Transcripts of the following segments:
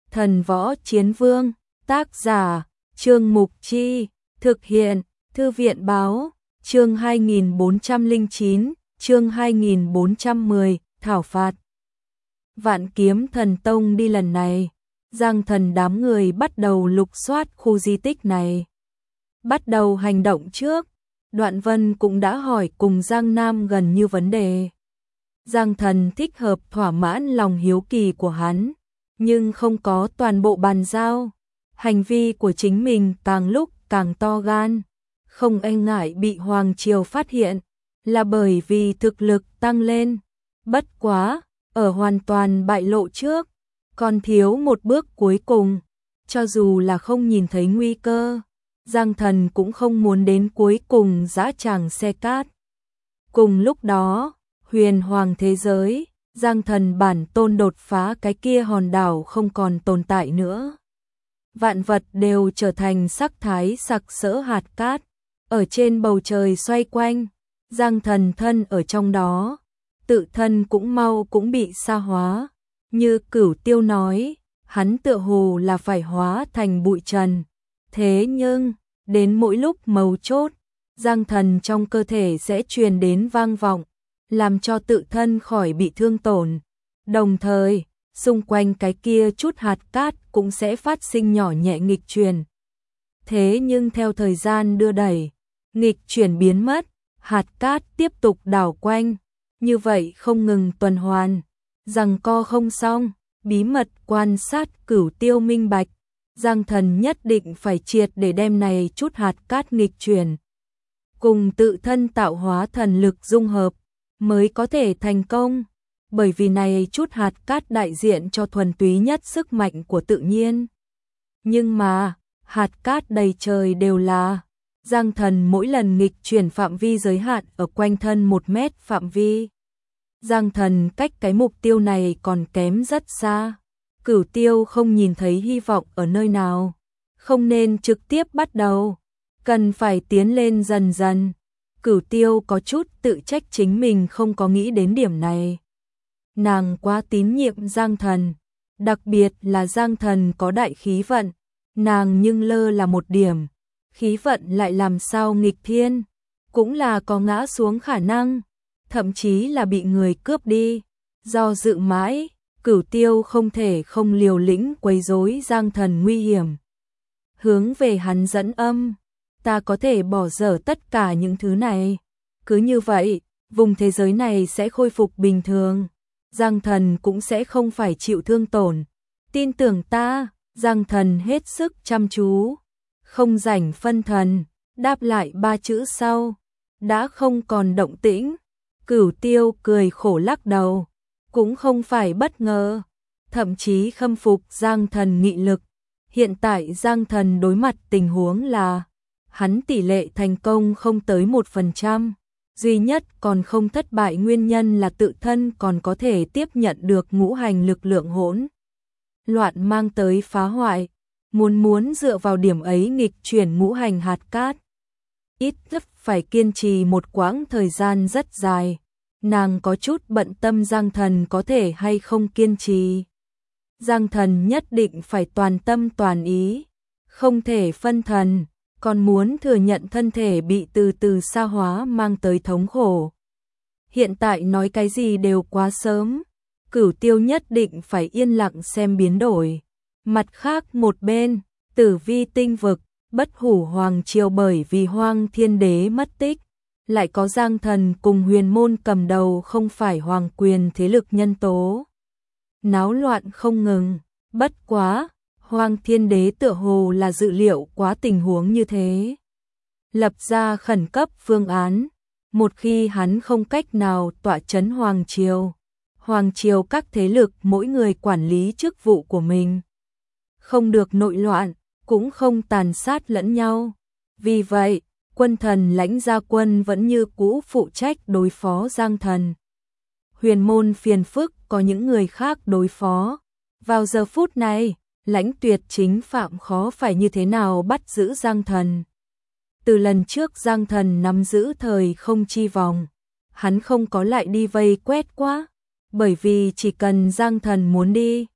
Thần Võ Chiến Vương, tác giả, Trương Mục Chi, thực hiện, Thư viện Báo, chương 2409, chương 2410, thảo phạt. Vạn Kiếm Thần Tông đi lần này, Giang Thần đám người bắt đầu lục soát khu di tích này. Bắt đầu hành động trước, Đoạn Vân cũng đã hỏi cùng Giang Nam gần như vấn đề. Giang Thần thích hợp thỏa mãn lòng hiếu kỳ của hắn, nhưng không có toàn bộ bàn giao. Hành vi của chính mình càng lúc càng to gan, không e ngại bị Hoàng Triều phát hiện, là bởi vì thực lực tăng lên. Bất quá, ở hoàn toàn bại lộ trước, còn thiếu một bước cuối cùng. Cho dù là không nhìn thấy nguy cơ, Giang Thần cũng không muốn đến cuối cùng dã tràng xe cát. Cùng lúc đó, huyền hoàng thế giới, Giang Thần bản tôn đột phá cái kia hòn đảo không còn tồn tại nữa. Vạn vật đều trở thành sắc thái sặc sỡ hạt cát, ở trên bầu trời xoay quanh. Giang Thần thân ở trong đó, tự thân cũng mau cũng bị sa hóa. Như Cửu Tiêu nói, hắn tựa hồ là phải hóa thành bụi trần. Thế nhưng, đến mỗi lúc mấu chốt, Giang Thần trong cơ thể sẽ truyền đến vang vọng, làm cho tự thân khỏi bị thương tổn. Đồng thời, xung quanh cái kia chút hạt cát cũng sẽ phát sinh nhỏ nhẹ nghịch chuyển. Thế nhưng theo thời gian đưa đẩy, nghịch chuyển biến mất, hạt cát tiếp tục đảo quanh, như vậy không ngừng tuần hoàn, giằng co không xong. Bí mật quan sát Cửu Tiêu minh bạch, Giang Thần nhất định phải triệt để đem này chút hạt cát nghịch chuyển cùng tự thân tạo hóa thần lực dung hợp mới có thể thành công, bởi vì này chút hạt cát đại diện cho thuần túy nhất sức mạnh của tự nhiên. Nhưng mà, hạt cát đầy trời đều là, Giang Thần mỗi lần nghịch chuyển phạm vi giới hạn ở quanh thân 1 mét phạm vi. Giang Thần cách cái mục tiêu này còn kém rất xa. Cửu Tiêu không nhìn thấy hy vọng ở nơi nào, không nên trực tiếp bắt đầu, cần phải tiến lên dần dần. Cửu Tiêu có chút tự trách chính mình không có nghĩ đến điểm này. Nàng quá tín nhiệm Giang Thần, đặc biệt là Giang Thần có đại khí vận, nàng nhưng lơ là một điểm, khí vận lại làm sao nghịch thiên, cũng là có ngã xuống khả năng, thậm chí là bị người cướp đi. Do dự mãi, Cửu Tiêu không thể không liều lĩnh quấy rối Giang Thần nguy hiểm. Hướng về hắn dẫn âm, ta có thể bỏ dở tất cả những thứ này. Cứ như vậy, vùng thế giới này sẽ khôi phục bình thường. Giang Thần cũng sẽ không phải chịu thương tổn. Tin tưởng ta. Giang Thần hết sức chăm chú, không rảnh phân thần, đáp lại 3 chữ sau. Đã không còn động tĩnh. Cửu Tiêu cười khổ lắc đầu, cũng không phải bất ngờ, thậm chí khâm phục Giang Thần nghị lực. Hiện tại Giang Thần đối mặt tình huống là hắn tỷ lệ thành công không tới 1%, duy nhất còn không thất bại nguyên nhân là tự thân còn có thể tiếp nhận được ngũ hành lực lượng hỗn loạn mang tới phá hoại. Muốn dựa vào điểm ấy nghịch chuyển ngũ hành hạt cát, ít nhất phải kiên trì một quãng thời gian rất dài. Nàng có chút bận tâm Giang Thần có thể hay không kiên trì. Giang Thần nhất định phải toàn tâm toàn ý, không thể phân thần, còn muốn thừa nhận thân thể bị từ từ sa hóa mang tới thống khổ. Hiện tại nói cái gì đều quá sớm, Cửu Tiêu nhất định phải yên lặng xem biến đổi. Mặt khác một bên, Tử Vi tinh vực, Bất Hủ Hoàng Triều bởi vì Hoang Thiên Đế mất tích, lại có Giang Thần cùng Huyền Môn cầm đầu không phải hoàng quyền thế lực nhân tố. Náo loạn không ngừng, bất quá, Hoang Thiên Đế tựa hồ là dự liệu quá tình huống như thế. Lập ra khẩn cấp phương án, một khi hắn không cách nào tọa chấn Hoàng Triều các thế lực mỗi người quản lý chức vụ của mình. Không được nội loạn, cũng không tàn sát lẫn nhau. Vì vậy, Quân Thần Lãnh Gia Quân vẫn như cũ phụ trách đối phó Giang Thần. Huyền Môn phiền phức có những người khác đối phó. Vào giờ phút này, Lãnh Tuyệt chính phạm khó phải như thế nào bắt giữ Giang Thần. Từ lần trước Giang Thần nắm giữ thời không chi vòng, hắn không có lại đi vây quét quá, bởi vì chỉ cần Giang Thần muốn đi,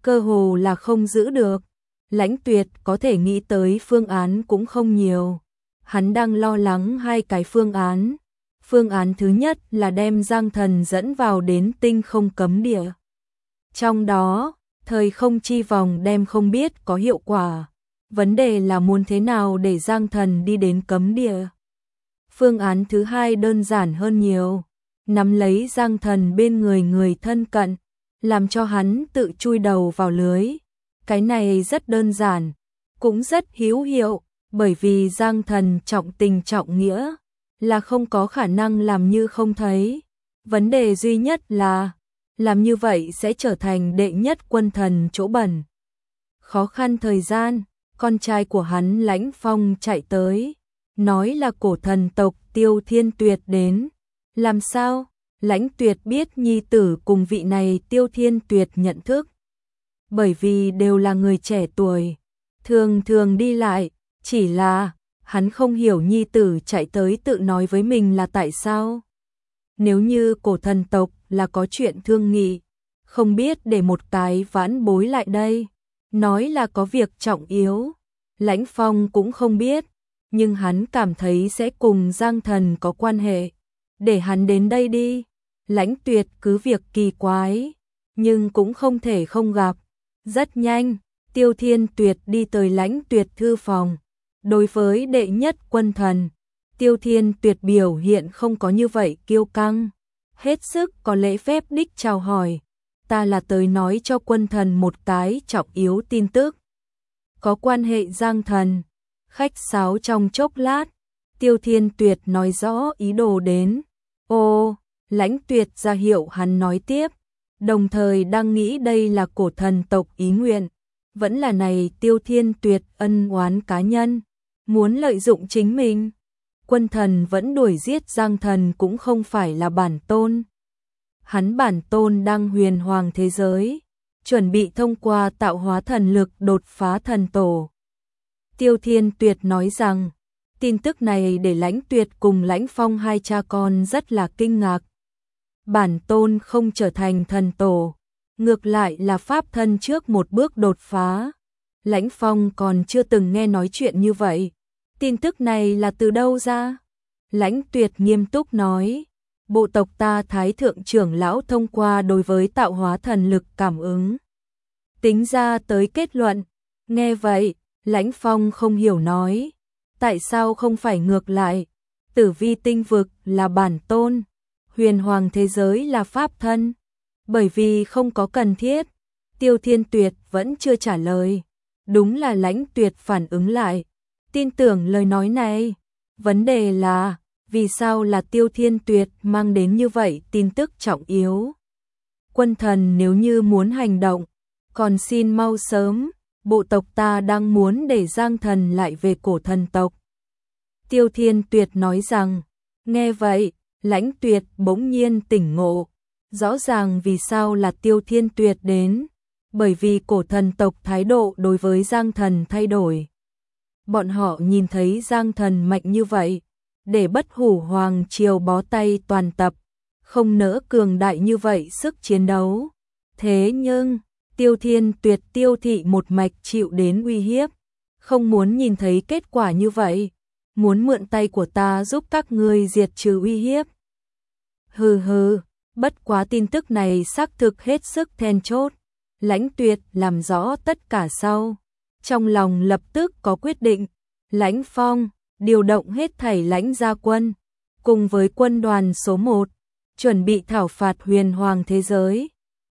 cơ hồ là không giữ được. Lãnh Tuyệt có thể nghĩ tới phương án cũng không nhiều. Hắn đang lo lắng hai cái phương án. Phương án thứ nhất là đem Giang Thần dẫn vào đến tinh không cấm địa. Trong đó, thời không chi vòng đem không biết có hiệu quả. Vấn đề là muốn thế nào để Giang Thần đi đến cấm địa. Phương án thứ hai đơn giản hơn nhiều. Nắm lấy Giang Thần bên người người thân cận, làm cho hắn tự chui đầu vào lưới. Cái này rất đơn giản, cũng rất hữu hiệu, bởi vì Giang Thần trọng tình trọng nghĩa, là không có khả năng làm như không thấy. Vấn đề duy nhất là, làm như vậy sẽ trở thành đệ nhất quân thần chỗ bẩn. Khó khăn thời gian, con trai của hắn Lãnh Phong chạy tới, nói là cổ thần tộc Tiêu Thiên Tuyệt đến. Làm sao? Lãnh Tuyệt biết nhi tử cùng vị này Tiêu Thiên Tuyệt nhận thức. Bởi vì đều là người trẻ tuổi, thường thường đi lại, chỉ là hắn không hiểu nhi tử chạy tới tự nói với mình là tại sao. Nếu như cổ thần tộc là có chuyện thương nghị, không biết để một cái vãn bối lại đây, nói là có việc trọng yếu. Lãnh Phong cũng không biết, nhưng hắn cảm thấy sẽ cùng Giang Thần có quan hệ. Để hắn đến đây đi. Lãnh Tuyệt cứ việc kỳ quái, nhưng cũng không thể không gặp. Rất nhanh, Tiêu Thiên Tuyệt đi tới Lãnh Tuyệt thư phòng. Đối với đệ nhất quân thần, Tiêu Thiên Tuyệt biểu hiện không có như vậy kiêu căng. Hết sức có lễ phép đích chào hỏi. Ta là tới nói cho quân thần một cái trọng yếu tin tức. Có quan hệ Giang Thần. Khách sáo trong chốc lát, Tiêu Thiên Tuyệt nói rõ ý đồ đến. Ô, Lãnh Tuyệt ra hiệu hắn nói tiếp, đồng thời đang nghĩ đây là cổ thần tộc ý nguyện, vẫn là này Tiêu Thiên Tuyệt ân oán cá nhân, muốn lợi dụng chính mình. Quân thần vẫn đuổi giết Giang Thần cũng không phải là bản tôn. Hắn bản tôn đang huyền hoàng thế giới, chuẩn bị thông qua tạo hóa thần lực đột phá thần tổ. Tiêu Thiên Tuyệt nói rằng, tin tức này để Lãnh Tuyệt cùng Lãnh Phong hai cha con rất là kinh ngạc. Bản tôn không trở thành thần tổ, ngược lại là pháp thân trước một bước đột phá. Lãnh Phong còn chưa từng nghe nói chuyện như vậy. Tin tức này là từ đâu ra? Lãnh Tuyệt nghiêm túc nói, bộ tộc ta Thái Thượng trưởng lão thông qua đối với tạo hóa thần lực cảm ứng, tính ra tới kết luận. Nghe vậy, Lãnh Phong không hiểu nói, tại sao không phải ngược lại? Tử vi tinh vực là bản tôn, huyền hoàng thế giới là pháp thân. Bởi vì không có cần thiết. Tiêu Thiên Tuyệt vẫn chưa trả lời. Đúng là Lãnh Tuyệt phản ứng lại, tin tưởng lời nói này. Vấn đề là, vì sao là Tiêu Thiên Tuyệt mang đến như vậy tin tức trọng yếu? Quân thần nếu như muốn hành động, còn xin mau sớm, bộ tộc ta đang muốn để Giang Thần lại về cổ thần tộc. Tiêu Thiên Tuyệt nói rằng, nghe vậy, Lãnh Tuyệt bỗng nhiên tỉnh ngộ, rõ ràng vì sao là Tiêu Thiên Tuyệt đến, bởi vì cổ thần tộc thái độ đối với Giang Thần thay đổi. Bọn họ nhìn thấy Giang Thần mạnh như vậy, để Bất Hủ Hoàng Triều bó tay toàn tập, không nỡ cường đại như vậy sức chiến đấu. Thế nhưng, Tiêu Thiên Tuyệt tiêu thị một mạch chịu đến uy hiếp, không muốn nhìn thấy kết quả như vậy, muốn mượn tay của ta giúp các ngươi diệt trừ uy hiếp. Hừ hừ, bất quá tin tức này xác thực hết sức then chốt. Lãnh Tuyệt làm rõ tất cả sau, trong lòng lập tức có quyết định. Lãnh Phong điều động hết thảy lãnh gia quân, cùng với quân đoàn số 1, chuẩn bị thảo phạt huyền hoàng thế giới.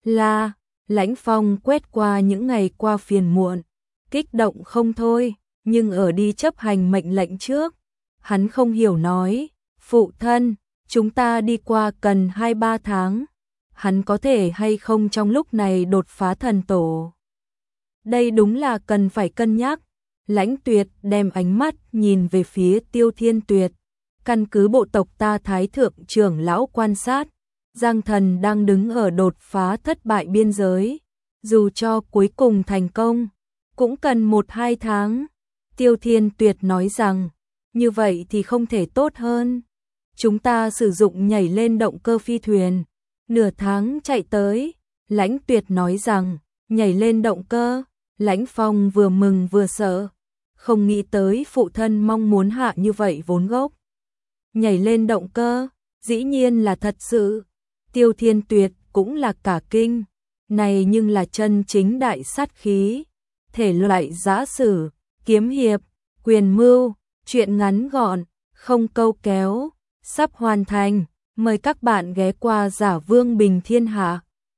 Lãnh Phong quét qua những ngày qua phiền muộn, kích động không thôi, nhưng ở đi chấp hành mệnh lệnh trước, hắn không hiểu nói, phụ thân, chúng ta đi qua cần 2-3 tháng, hắn có thể hay không trong lúc này đột phá thần tổ. Đây đúng là cần phải cân nhắc. Lãnh Tuyệt đem ánh mắt nhìn về phía Tiêu Thiên Tuyệt, căn cứ bộ tộc ta Thái Thượng trưởng lão quan sát, Giang Thần đang đứng ở đột phá thất bại biên giới, dù cho cuối cùng thành công, cũng cần 1-2 tháng. Tiêu Thiên Tuyệt nói rằng, như vậy thì không thể tốt hơn. Chúng ta sử dụng nhảy lên động cơ phi thuyền, nửa tháng chạy tới. Lãnh Tuyệt nói rằng, nhảy lên động cơ, Lãnh Phong vừa mừng vừa sợ, không nghĩ tới phụ thân mong muốn hạ như vậy vốn gốc. Nhảy lên động cơ, dĩ nhiên là thật sự, Tiêu Thiên Tuyệt cũng là cả kinh, này nhưng là chân chính đại sát khí, thể loại giã sử, kiếm hiệp, quyền mưu, truyện ngắn gọn, không câu kéo, sắp hoàn thành, mời các bạn ghé qua Giả Vương Bình Thiên Hạ.